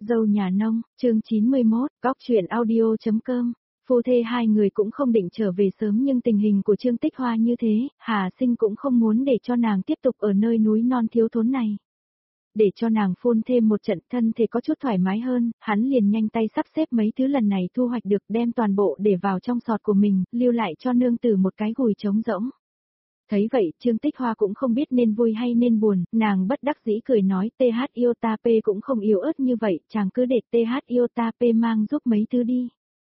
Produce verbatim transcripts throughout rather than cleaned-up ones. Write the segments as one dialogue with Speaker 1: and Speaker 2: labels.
Speaker 1: Dâu nhà nông, chương chín mươi mốt, góc truyện audio chấm com. Phu thê hai người cũng không định trở về sớm nhưng tình hình của Trương Tích Hoa như thế, Hà Sinh cũng không muốn để cho nàng tiếp tục ở nơi núi non thiếu thốn này. Để cho nàng phun thêm một trận thân thể có chút thoải mái hơn, hắn liền nhanh tay sắp xếp mấy thứ lần này thu hoạch được đem toàn bộ để vào trong sọt của mình, lưu lại cho nương tử một cái gùi trống rỗng. Thấy vậy, Trương Tích Hoa cũng không biết nên vui hay nên buồn, nàng bất đắc dĩ cười nói tê hát yêu ta p cũng không yếu ớt như vậy, chàng cứ để tê hát yêu ta p mang giúp mấy thứ đi.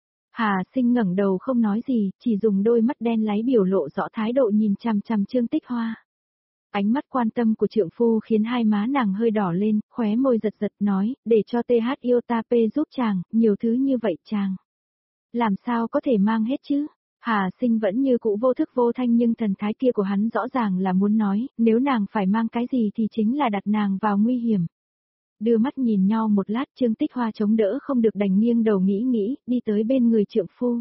Speaker 1: Hà Sinh ngẩng đầu không nói gì, chỉ dùng đôi mắt đen láy biểu lộ rõ thái độ nhìn chằm chằm Trương Tích Hoa. Ánh mắt quan tâm của trượng phu khiến hai má nàng hơi đỏ lên, khóe môi giật giật nói, để cho tê hát yêu ta p giúp chàng, nhiều thứ như vậy chàng. Làm sao có thể mang hết chứ? Hà Sinh vẫn như cũ vô thức vô thanh nhưng thần thái kia của hắn rõ ràng là muốn nói, nếu nàng phải mang cái gì thì chính là đặt nàng vào nguy hiểm. Đưa mắt nhìn nhau một lát Trương Tích Hoa chống đỡ không được đành nghiêng đầu nghĩ nghĩ, đi tới bên người trượng phu.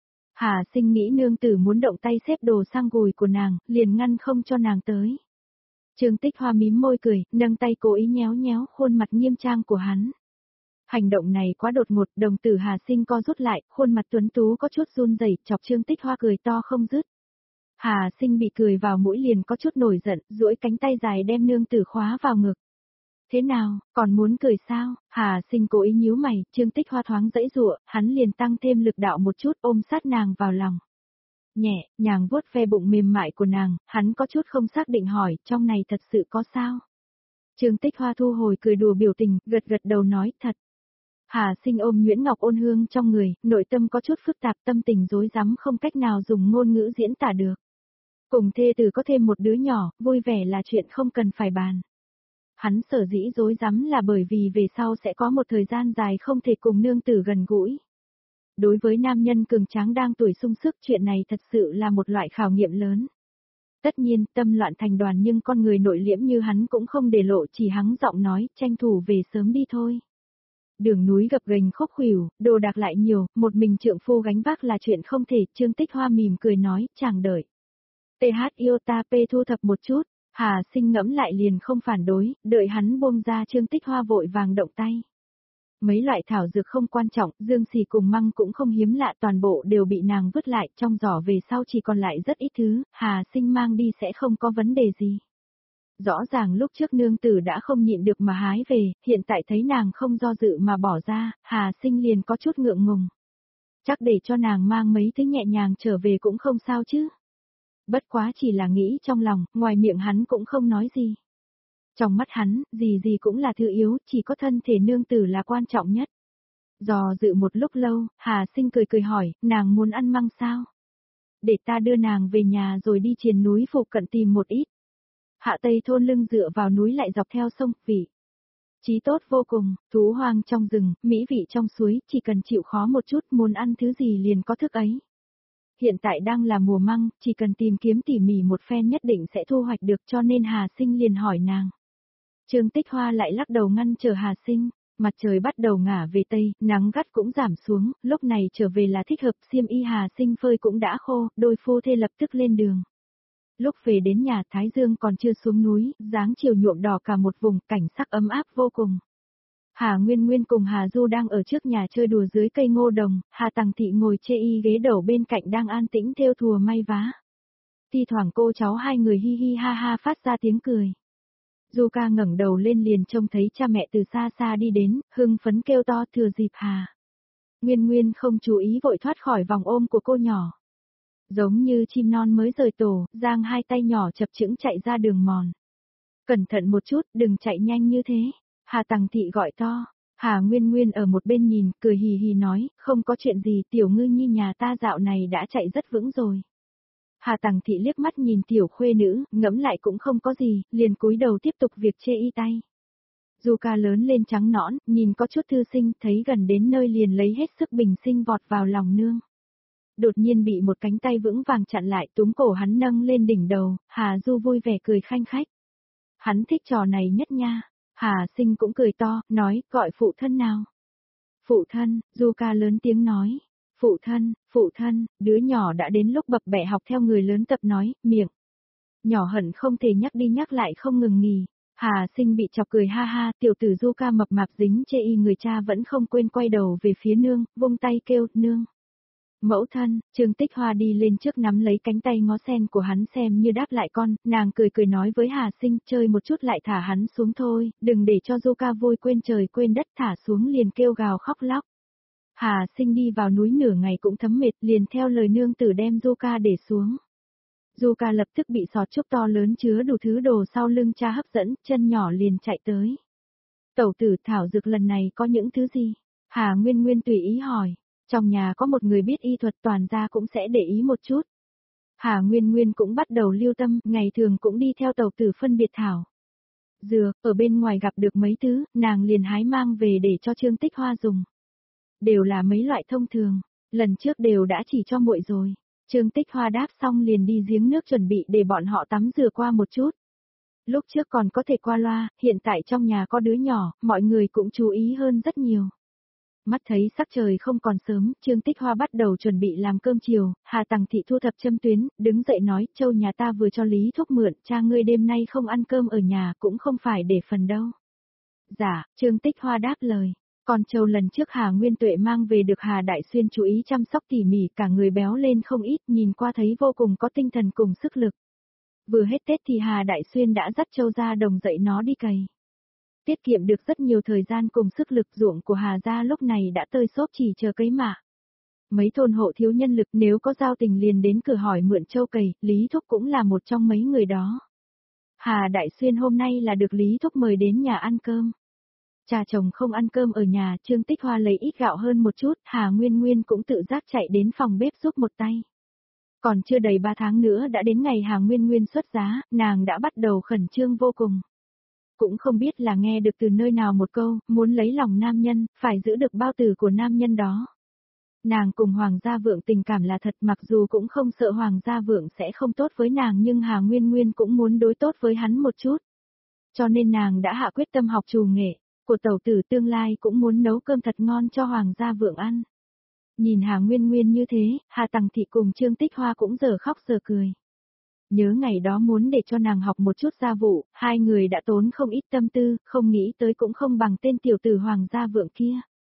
Speaker 1: Hà Sinh nghĩ nương tử muốn động tay xếp đồ sang gùi của nàng, liền ngăn không cho nàng tới. Trương Tích Hoa mím môi cười, nâng tay cố ý nhéo nhéo khuôn mặt nghiêm trang của hắn. Hành động này quá đột ngột, đồng tử Hà Sinh co rút lại, khuôn mặt tuấn tú có chút run rẩy, chọc Trương Tích Hoa cười to không dứt. Hà Sinh bị cười vào mũi liền có chút nổi giận, duỗi cánh tay dài đem nương tử khóa vào ngực. Thế nào, còn muốn cười sao? Hà Sinh cố ý nhíu mày, Trương Tích Hoa thoáng dãy dụa, hắn liền tăng thêm lực đạo một chút ôm sát nàng vào lòng. Nhẹ, nhàng vuốt ve bụng mềm mại của nàng, hắn có chút không xác định hỏi, trong này thật sự có sao? Trương Tích Hoa thu hồi cười đùa biểu tình, gật gật đầu nói, thật. Hà Sinh ôm Nguyễn Ngọc ôn hương trong người, nội tâm có chút phức tạp, tâm tình rối rắm không cách nào dùng ngôn ngữ diễn tả được. Cùng thê tử có thêm một đứa nhỏ, vui vẻ là chuyện không cần phải bàn. Hắn sở dĩ rối rắm là bởi vì về sau sẽ có một thời gian dài không thể cùng nương tử gần gũi. Đối với nam nhân cường tráng đang tuổi sung sức chuyện này thật sự là một loại khảo nghiệm lớn. Tất nhiên tâm loạn thành đoàn nhưng con người nội liễm như hắn cũng không để lộ chỉ hắng giọng nói tranh thủ về sớm đi thôi. Đường núi gập ghềnh khúc khuỷu, đồ đạc lại nhiều, một mình trượng phu gánh vác là chuyện không thể, Trương Tích Hoa mỉm cười nói, chàng đợi. tê hát yêu ta p thu thập một chút, Hà Sinh ngẫm lại liền không phản đối, đợi hắn buông ra Trương Tích Hoa vội vàng động tay. Mấy loại thảo dược không quan trọng, dương xì cùng măng cũng không hiếm lạ toàn bộ đều bị nàng vứt lại, trong giỏ về sau chỉ còn lại rất ít thứ, Hà Sinh mang đi sẽ không có vấn đề gì. Rõ ràng lúc trước nương tử đã không nhịn được mà hái về, hiện tại thấy nàng không do dự mà bỏ ra, Hà Sinh liền có chút ngượng ngùng. Chắc để cho nàng mang mấy thứ nhẹ nhàng trở về cũng không sao chứ. Bất quá chỉ là nghĩ trong lòng, ngoài miệng hắn cũng không nói gì. Trong mắt hắn, gì gì cũng là thứ yếu, chỉ có thân thể nương tử là quan trọng nhất. Dò dự một lúc lâu, Hà Sinh cười cười hỏi, nàng muốn ăn măng sao? Để ta đưa nàng về nhà rồi đi triền núi phụ cận tìm một ít. Hạ Tây thôn lưng dựa vào núi lại dọc theo sông, vị trí tốt vô cùng, thú hoang trong rừng, mỹ vị trong suối, chỉ cần chịu khó một chút muốn ăn thứ gì liền có thức ấy. Hiện tại đang là mùa măng, chỉ cần tìm kiếm tỉ mỉ một phen nhất định sẽ thu hoạch được cho nên Hà Sinh liền hỏi nàng. Trương Tích Hoa lại lắc đầu ngăn trở Hà Sinh, mặt trời bắt đầu ngả về Tây, nắng gắt cũng giảm xuống, lúc này trở về là thích hợp, xiêm y Hà Sinh phơi cũng đã khô, đôi phu thê lập tức lên đường. Lúc về đến nhà Thái Dương còn chưa xuống núi, dáng chiều nhuộm đỏ cả một vùng, cảnh sắc ấm áp vô cùng. Hà Nguyên Nguyên cùng Hà Du đang ở trước nhà chơi đùa dưới cây ngô đồng, Hà Tằng Thị ngồi chê y ghế đầu bên cạnh đang an tĩnh thêu thùa may vá. Thi thoảng cô cháu hai người hi hi ha ha phát ra tiếng cười. Du Ca ngẩng đầu lên liền trông thấy cha mẹ từ xa xa đi đến, hưng phấn kêu to thừa dịp Hà. Nguyên Nguyên không chú ý vội thoát khỏi vòng ôm của cô nhỏ. Giống như chim non mới rời tổ, giang hai tay nhỏ chập chững chạy ra đường mòn. Cẩn thận một chút, đừng chạy nhanh như thế. Hà Tằng Thị gọi to. Hà Nguyên Nguyên ở một bên nhìn, cười hì hì nói, không có chuyện gì, tiểu ngư nhi nhà ta dạo này đã chạy rất vững rồi. Hà Tằng Thị liếc mắt nhìn tiểu khuê nữ, ngẫm lại cũng không có gì, liền cúi đầu tiếp tục việc chê y tay. Du Ca lớn lên trắng nõn, nhìn có chút thư sinh, thấy gần đến nơi liền lấy hết sức bình sinh vọt vào lòng nương. Đột nhiên bị một cánh tay vững vàng chặn lại, túm cổ hắn nâng lên đỉnh đầu, Hà Du vui vẻ cười khanh khách. Hắn thích trò này nhất nha. Hà Sinh cũng cười to, nói, gọi phụ thân nào. Phụ thân, Du Ca lớn tiếng nói. Phụ thân, phụ thân, đứa nhỏ đã đến lúc bập bẹ học theo người lớn tập nói, miệng. Nhỏ hận không thể nhắc đi nhắc lại không ngừng nghỉ. Hà Sinh bị chọc cười ha ha, tiểu tử Du Ca mập mạp dính chê y người cha vẫn không quên quay đầu về phía nương, vung tay kêu, nương. Mẫu thân, Trương Tích Hoa đi lên trước nắm lấy cánh tay ngó sen của hắn xem như đáp lại con, nàng cười cười nói với Hà Sinh, chơi một chút lại thả hắn xuống thôi, đừng để cho Du Ca vui quên trời quên đất, thả xuống liền kêu gào khóc lóc. Hà Sinh đi vào núi nửa ngày cũng thấm mệt, liền theo lời nương tử đem Du Ca để xuống. Du Ca lập tức bị sọt trúc to lớn chứa đủ thứ đồ sau lưng cha hấp dẫn, chân nhỏ liền chạy tới. Tẩu tử thảo dược lần này có những thứ gì? Hà Nguyên Nguyên tùy ý hỏi. Trong nhà có một người biết y thuật toàn gia cũng sẽ để ý một chút. Hà Nguyên Nguyên cũng bắt đầu lưu tâm, ngày thường cũng đi theo tẩu tử phân biệt thảo. Dược, ở bên ngoài gặp được mấy thứ, nàng liền hái mang về để cho Trương Tích Hoa dùng. Đều là mấy loại thông thường, lần trước đều đã chỉ cho muội rồi. Trương Tích Hoa đáp xong liền đi giếng nước chuẩn bị để bọn họ tắm rửa qua một chút. Lúc trước còn có thể qua loa, hiện tại trong nhà có đứa nhỏ, mọi người cũng chú ý hơn rất nhiều. Mắt thấy sắc trời không còn sớm, Trương Tích Hoa bắt đầu chuẩn bị làm cơm chiều, Hà Tằng Thị thu thập châm tuyến, đứng dậy nói, Châu nhà ta vừa cho Lý Thúc mượn, cha ngươi đêm nay không ăn cơm ở nhà cũng không phải để phần đâu. Dạ, Trương Tích Hoa đáp lời. Còn Châu lần trước Hà Nguyên Tuệ mang về được Hà Đại Xuyên chú ý chăm sóc tỉ mỉ, cả người béo lên không ít, nhìn qua thấy vô cùng có tinh thần cùng sức lực. Vừa hết Tết thì Hà Đại Xuyên đã dắt Châu ra đồng dậy nó đi cày. Tiết kiệm được rất nhiều thời gian cùng sức lực, ruộng của Hà gia lúc này đã tơi xốp chỉ chờ cấy mạ. Mấy thôn hộ thiếu nhân lực, nếu có giao tình liền đến cửa hỏi mượn Châu cày, Lý Thúc cũng là một trong mấy người đó. Hà Đại Xuyên hôm nay là được Lý Thúc mời đến nhà ăn cơm. Cha chồng không ăn cơm ở nhà, Trương Tích Hoa lấy ít gạo hơn một chút, Hà Nguyên Nguyên cũng tự giác chạy đến phòng bếp giúp một tay. Còn chưa đầy ba tháng nữa đã đến ngày Hà Nguyên Nguyên xuất giá, nàng đã bắt đầu khẩn trương vô cùng. Cũng không biết là nghe được từ nơi nào một câu, muốn lấy lòng nam nhân, phải giữ được bao tử của nam nhân đó. Nàng cùng Hoàng gia Vượng tình cảm là thật, mặc dù cũng không sợ Hoàng gia Vượng sẽ không tốt với nàng, nhưng Hà Nguyên Nguyên cũng muốn đối tốt với hắn một chút. Cho nên nàng đã hạ quyết tâm học trù nghệ, của tẩu tử tương lai cũng muốn nấu cơm thật ngon cho Hoàng gia Vượng ăn. Nhìn Hà Nguyên Nguyên như thế, Hà Tằng Thị cùng Trương Tích Hoa cũng giờ khóc giờ cười. Nhớ ngày đó muốn để cho nàng học một chút gia vụ, hai người đã tốn không ít tâm tư, không nghĩ tới cũng không bằng tên tiểu tử Hoàng gia Vượng kia.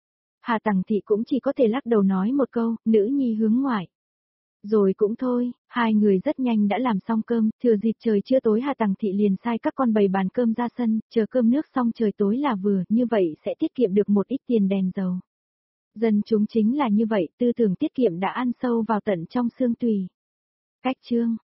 Speaker 1: Hà Tằng Thị cũng chỉ có thể lắc đầu nói một câu, nữ nhi hướng ngoại. Rồi cũng thôi, hai người rất nhanh đã làm xong cơm, thừa dịp trời chưa tối Hà Tằng Thị liền sai các con bày bàn cơm ra sân, chờ cơm nước xong trời tối là vừa, như vậy sẽ tiết kiệm được một ít tiền đèn dầu. Dân chúng chính là như vậy, tư tưởng tiết kiệm đã ăn sâu vào tận trong xương tùy. Cách chương